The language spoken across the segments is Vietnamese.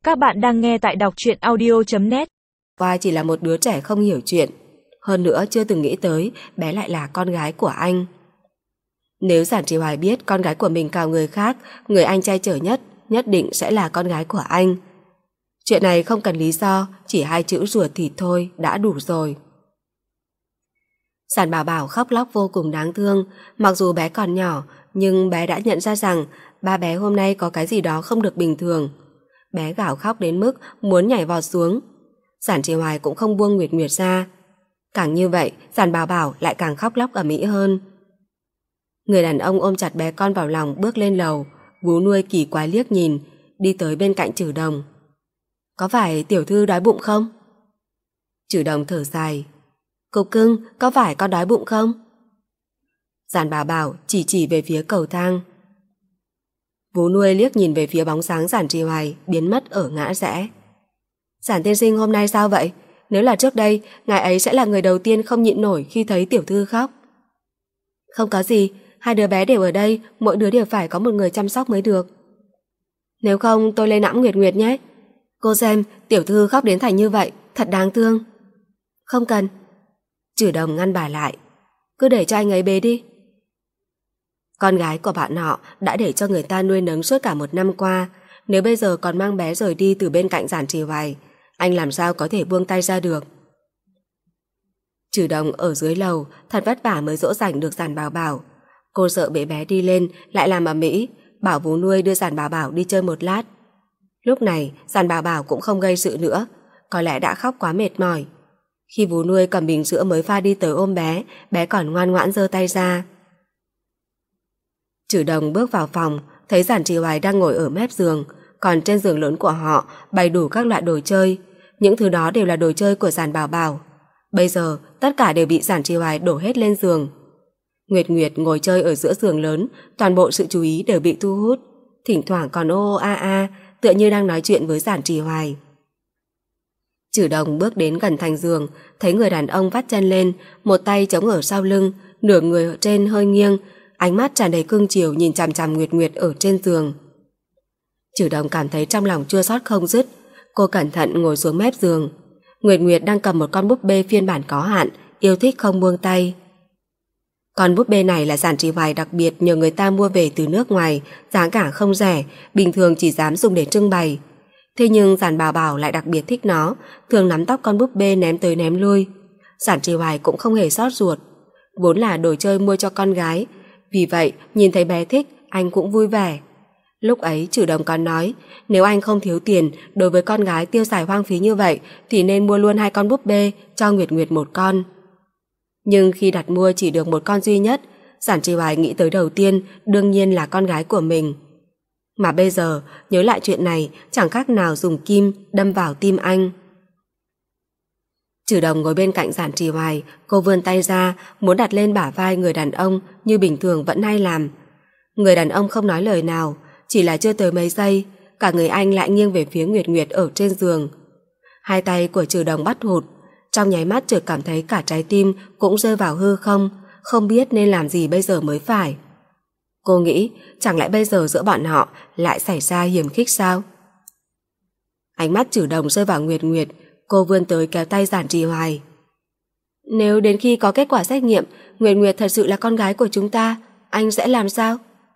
Các bạn đang nghe tại đọc truyện audio.net. Qua chỉ là một đứa trẻ không hiểu chuyện. Hơn nữa chưa từng nghĩ tới bé lại là con gái của anh. Nếu Giản Trì Hoài biết con gái của mình cào người khác, người anh che chở nhất định sẽ là con gái của anh. Chuyện này không cần lý do, chỉ 2 chữ ruột thịt thôi đã đủ rồi. Giản Bảo Bảo khóc lóc vô cùng đáng thương. Mặc dù bé còn nhỏ, nhưng bé đã nhận ra rằng ba bé hôm nay có cái gì đó không được bình thường. Bé gào khóc đến mức muốn nhảy vọt xuống. Giản Trì Hoài cũng không buông Nguyệt Nguyệt ra. Càng như vậy, Giản Bảo Bảo lại càng khóc lóc ầm ĩ hơn. Người đàn ông ôm chặt bé con vào lòng bước lên lầu. Vú nuôi kỳ quái liếc nhìn, đi tới bên cạnh Trử Đồng. Có phải tiểu thư đói bụng không? Trử Đồng thở dài. Cục cưng, có phải con đói bụng không? Giản Bảo Bảo chỉ về phía cầu thang. Vú nuôi liếc nhìn về phía bóng dáng Giản Trì Hoài biến mất ở ngã rẽ. Giản tiên sinh hôm nay sao vậy? Nếu là trước đây, ngài ấy sẽ là người đầu tiên không nhịn nổi khi thấy tiểu thư khóc. Không có gì, 2 đứa bé đều ở đây, mỗi đứa đều phải có một người chăm sóc mới được. Nếu không tôi lên ẵm Nguyệt Nguyệt nhé. Cô xem, tiểu thư khóc đến thành như vậy, thật đáng thương. Không cần. Trử Đồng ngăn bà lại. Cứ để cho anh ấy bế đi. Con gái của bạn họ đã để cho người ta nuôi nấng suốt cả 1 năm qua. Nếu bây giờ còn mang bé rời đi từ bên cạnh Giản Trì Hoài, anh làm sao có thể buông tay ra được. Trử Đồng ở dưới lầu thật vất vả mới dỗ dành được Giản Bảo Bảo. Cô sợ bế bé đi lên lại làm ầm ĩ, bảo vú nuôi đưa Giản Bảo Bảo đi chơi một lát. Lúc này Giản Bảo Bảo cũng không gây sự nữa, có lẽ đã khóc quá mệt mỏi. Khi vú nuôi cầm bình sữa mới pha đi tới ôm bé, bé còn ngoan ngoãn giơ tay ra. Trử Đồng bước vào phòng, thấy Giản Trì Hoài đang ngồi ở mép giường, còn trên giường lớn của họ bày đủ các loại đồ chơi. Những thứ đó đều là đồ chơi của Giản Bảo Bảo. Bây giờ tất cả đều bị Giản Trì Hoài đổ hết lên giường. Nguyệt Nguyệt ngồi chơi ở giữa giường lớn, toàn bộ sự chú ý đều bị thu hút, thỉnh thoảng còn ô ô a a, tựa như đang nói chuyện với Giản Trì Hoài. Trử Đồng bước đến gần thành giường, thấy người đàn ông vắt chân lên, một tay chống ở sau lưng, nửa người ở trên hơi nghiêng, ánh mắt tràn đầy cưng chiều nhìn chằm chằm Nguyệt Nguyệt ở trên giường. Trử Đồng cảm thấy trong lòng chua xót không dứt. Cô cẩn thận ngồi xuống mép giường. Nguyệt Nguyệt đang cầm một con búp bê phiên bản có hạn, yêu thích không buông tay. Con búp bê này là Giản Trì Hoài đặc biệt nhờ người ta mua về từ nước ngoài, giá cả không rẻ, bình thường chỉ dám dùng để trưng bày. Thế nhưng Giản Bảo Bảo lại đặc biệt thích nó, thường nắm tóc con búp bê ném tới ném lui. Giản Trì Hoài cũng không hề xót ruột, vốn là đồ chơi mua cho con gái, vì vậy nhìn thấy bé thích, anh cũng vui vẻ. Lúc ấy Trử Đồng còn nói, nếu anh không thiếu tiền đối với con gái tiêu xài hoang phí như vậy thì nên mua luôn 2 con búp bê, cho Nguyệt Nguyệt 1 con. Nhưng khi đặt mua chỉ được 1 con duy nhất, Giản Trì Hoài nghĩ tới đầu tiên đương nhiên là con gái của mình. Mà bây giờ nhớ lại chuyện này chẳng khác nào dùng kim đâm vào tim anh. Trử Đồng ngồi bên cạnh Giản Trì Hoài, cô vươn tay ra muốn đặt lên bả vai người đàn ông như bình thường vẫn hay làm. Người đàn ông không nói lời nào, chỉ là chưa tới mấy giây, cả người anh lại nghiêng về phía Nguyệt Nguyệt ở trên giường. 2 tay của Trử Đồng bắt hụt, trong nháy mắt chợt cảm thấy cả trái tim cũng rơi vào hư không, không biết nên làm gì bây giờ mới phải. Cô nghĩ chẳng lẽ bây giờ giữa bọn họ lại xảy ra hiềm khích sao? Ánh mắt Trử Đồng rơi vào Nguyệt Nguyệt, cô vươn tới kéo tay Giản Trì Hoài. Nếu đến khi có kết quả xét nghiệm Nguyệt Nguyệt thật sự là con gái của chúng ta, anh sẽ làm sao?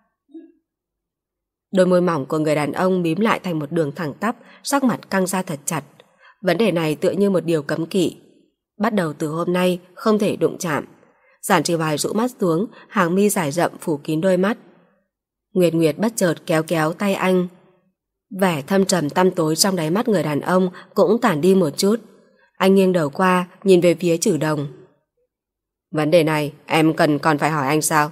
Đôi môi mỏng của người đàn ông mím lại thành một đường thẳng tắp, sắc mặt căng ra thật chặt. Vấn đề này tựa như một điều cấm kỵ. Bắt đầu từ hôm nay không thể đụng chạm. Giản Trì Hoài rũ mắt xuống, hàng mi dài rậm phủ kín đôi mắt. Nguyệt Nguyệt bất chợt kéo kéo tay anh. Vẻ thâm trầm tăm tối trong đáy mắt người đàn ông cũng tản đi một chút. Anh nghiêng đầu qua nhìn về phía Trử Đồng. Vấn đề này em còn phải hỏi anh sao?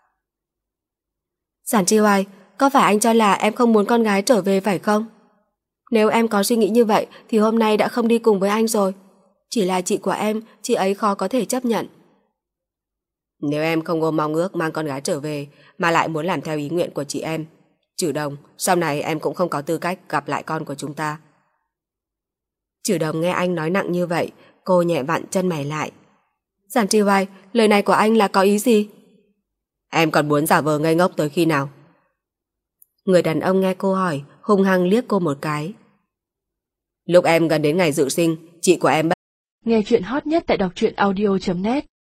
Giản Trì Hoài, có phải anh cho là em không muốn con gái trở về phải không? Nếu em có suy nghĩ như vậy thì hôm nay đã không đi cùng với anh rồi. Chỉ là chị của em, chị ấy khó có thể chấp nhận. Nếu em không ôm mong ước mang con gái trở về mà lại muốn làm theo ý nguyện của chị em, Trử Đồng, sau này em cũng không có tư cách gặp lại con của chúng ta. Trử Đồng nghe anh nói nặng như vậy, cô nhẹ vặn chân mày lại. Giản Trì Hoài, lời này của anh là có ý gì? Em còn muốn giả vờ ngây ngốc tới khi nào? Người đàn ông nghe cô hỏi, hung hăng liếc cô một cái. Lúc em gần đến ngày dự sinh, chị của em Nghe chuyện hot nhất tại đọc truyện audio.net